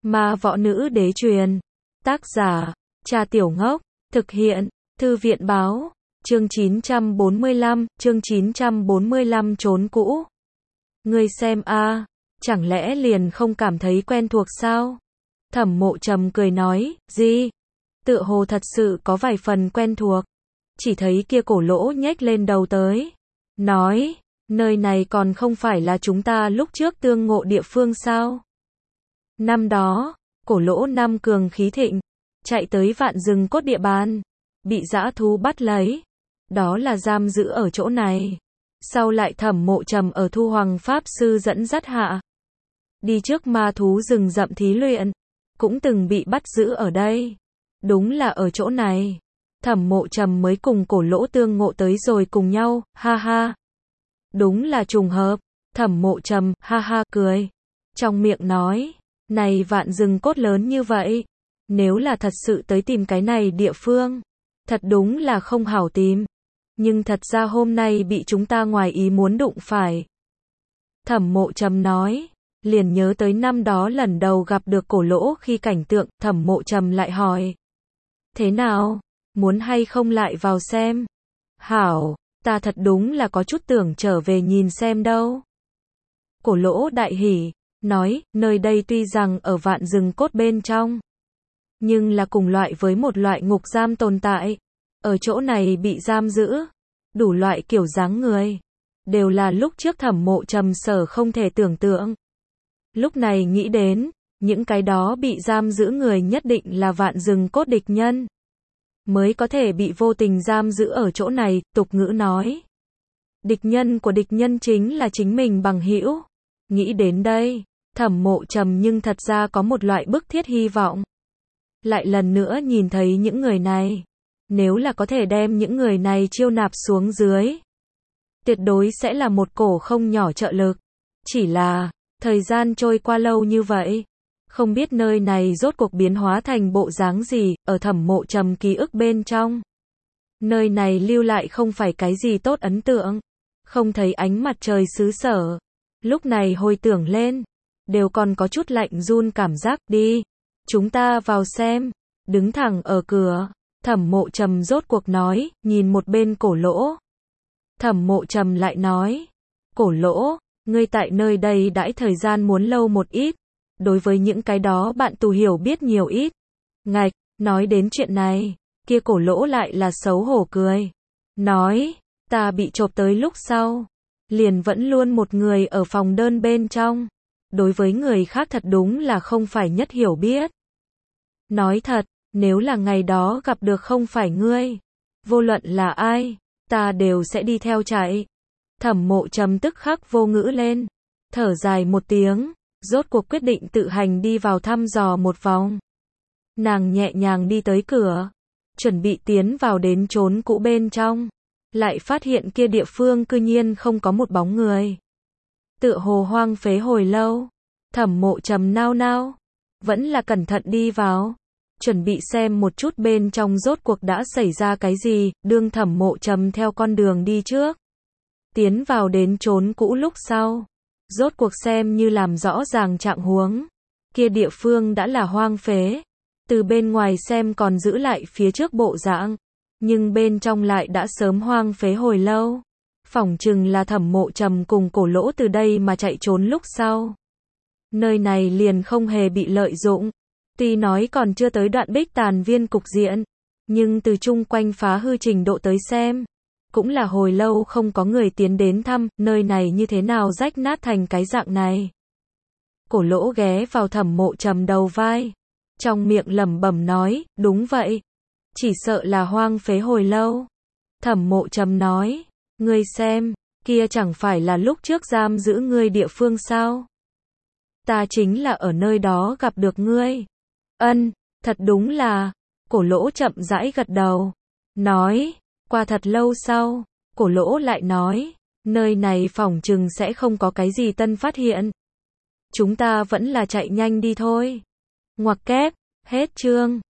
Ma võ nữ đế truyền. Tác giả, Trà Tiểu Ngốc. Thực hiện, Thư viện báo. Chương 945 trốn cũ. Ngươi xem a, chẳng lẽ liền không cảm thấy quen thuộc sao? Thẩm Mộ Trầm cười nói, gì? Tựa hồ thật sự có vài phần quen thuộc. Chỉ thấy kia cổ lỗ nhếch lên đầu tới. Nói, nơi này còn không phải là chúng ta lúc trước tương ngộ địa phương sao? Năm đó, cổ lỗ năm cường khí thịnh, chạy tới Vạn Rừng Cốt địa bàn, bị dã thú bắt lấy. Đó là giam giữ ở chỗ này. Sau lại Thẩm Mộ Trầm ở Thu Hoàng Pháp Sư dẫn dắt hạ, đi trước ma thú rừng rậm thí luyện, cũng từng bị bắt giữ ở đây. Đúng là ở chỗ này, Thẩm Mộ Trầm mới cùng cổ lỗ tương ngộ tới rồi cùng nhau, ha ha. Đúng là trùng hợp, Thẩm Mộ Trầm, ha ha, cười. Trong miệng nói, này Vạn Rừng Cốt lớn như vậy, nếu là thật sự tới tìm cái này địa phương, thật đúng là không hảo tìm. Nhưng thật ra hôm nay bị chúng ta ngoài ý muốn đụng phải. Thẩm Mộ Trầm nói, liền nhớ tới năm đó lần đầu gặp được cổ lỗ khi cảnh tượng. Thẩm Mộ Trầm lại hỏi, thế nào, muốn hay không lại vào xem? Hảo, ta thật đúng là có chút tưởng trở về nhìn xem đâu. Cổ lỗ đại hỉ, nói, nơi đây tuy rằng ở Vạn Rừng Cốt bên trong, nhưng là cùng loại với một loại ngục giam tồn tại. Ở chỗ này bị giam giữ, đủ loại kiểu dáng người, đều là lúc trước Thẩm Mộ Trầm sở không thể tưởng tượng. Lúc này nghĩ đến, những cái đó bị giam giữ người nhất định là Vạn Rừng Cốt địch nhân, mới có thể bị vô tình giam giữ ở chỗ này. Tục ngữ nói, địch nhân của địch nhân chính là chính mình bằng hữu. Nghĩ đến đây, Thẩm Mộ Trầm nhưng thật ra có một loại bức thiết hy vọng. Lại lần nữa nhìn thấy những người này. Nếu là có thể đem những người này chiêu nạp xuống dưới, tuyệt đối sẽ là một cổ không nhỏ trợ lực. Chỉ là, thời gian trôi qua lâu như vậy, không biết nơi này rốt cuộc biến hóa thành bộ dáng gì. Ở Thẩm Mộ Trầm ký ức bên trong, nơi này lưu lại không phải cái gì tốt ấn tượng. Không thấy ánh mặt trời xứ sở, lúc này hồi tưởng lên, đều còn có chút lạnh run cảm giác. Đi, chúng ta vào xem. Đứng thẳng ở cửa, Thẩm Mộ Trầm rốt cuộc nói, nhìn một bên cổ lỗ. Thẩm Mộ Trầm lại nói, cổ lỗ, ngươi tại nơi đây đãi thời gian muốn lâu một ít, đối với những cái đó bạn tù hiểu biết nhiều ít. Ngạch, nói đến chuyện này, kia cổ lỗ lại là xấu hổ cười. Nói, ta bị chộp tới lúc sau, liền vẫn luôn một người ở phòng đơn bên trong. Đối với người khác thật đúng là không phải nhất hiểu biết. Nói thật, nếu là ngày đó gặp được không phải ngươi, vô luận là ai, ta đều sẽ đi theo chạy. Thẩm Mộ Trầm tức khắc vô ngữ lên, thở dài một tiếng, rốt cuộc quyết định tự hành đi vào thăm dò một vòng. Nàng nhẹ nhàng đi tới cửa, chuẩn bị tiến vào đến trốn cũ bên trong, lại phát hiện kia địa phương cư nhiên không có một bóng người. Tựa hồ hoang phế hồi lâu. Thẩm Mộ Trầm nao nao, vẫn là cẩn thận đi vào, chuẩn bị xem một chút bên trong rốt cuộc đã xảy ra cái gì. Đương Thẩm Mộ Trầm theo con đường đi trước, tiến vào đến trốn cũ lúc sau, rốt cuộc xem như làm rõ ràng trạng huống. Kia địa phương đã là hoang phế, từ bên ngoài xem còn giữ lại phía trước bộ dạng, nhưng bên trong lại đã sớm hoang phế hồi lâu. Phỏng chừng là Thẩm Mộ Trầm cùng cổ lỗ từ đây mà chạy trốn lúc sau, nơi này liền không hề bị lợi dụng. Tuy nói còn chưa tới đoạn bích tàn viên cục diện, nhưng từ chung quanh phá hư trình độ tới xem, cũng là hồi lâu không có người tiến đến thăm. Nơi này như thế nào rách nát thành cái dạng này? Cổ lỗ ghé vào Thẩm Mộ Trầm đầu vai, trong miệng lẩm bẩm nói, đúng vậy, chỉ sợ là hoang phế hồi lâu. Thẩm Mộ Trầm nói, ngươi xem, kia chẳng phải là lúc trước giam giữ ngươi địa phương sao? Ta chính là ở nơi đó gặp được ngươi. Ân, thật đúng là. Cổ lỗ chậm rãi gật đầu, nói, qua thật lâu sau, cổ lỗ lại nói, nơi này phỏng chừng sẽ không có cái gì tân phát hiện. Chúng ta vẫn là chạy nhanh đi thôi. Ngoặc kép, hết chương.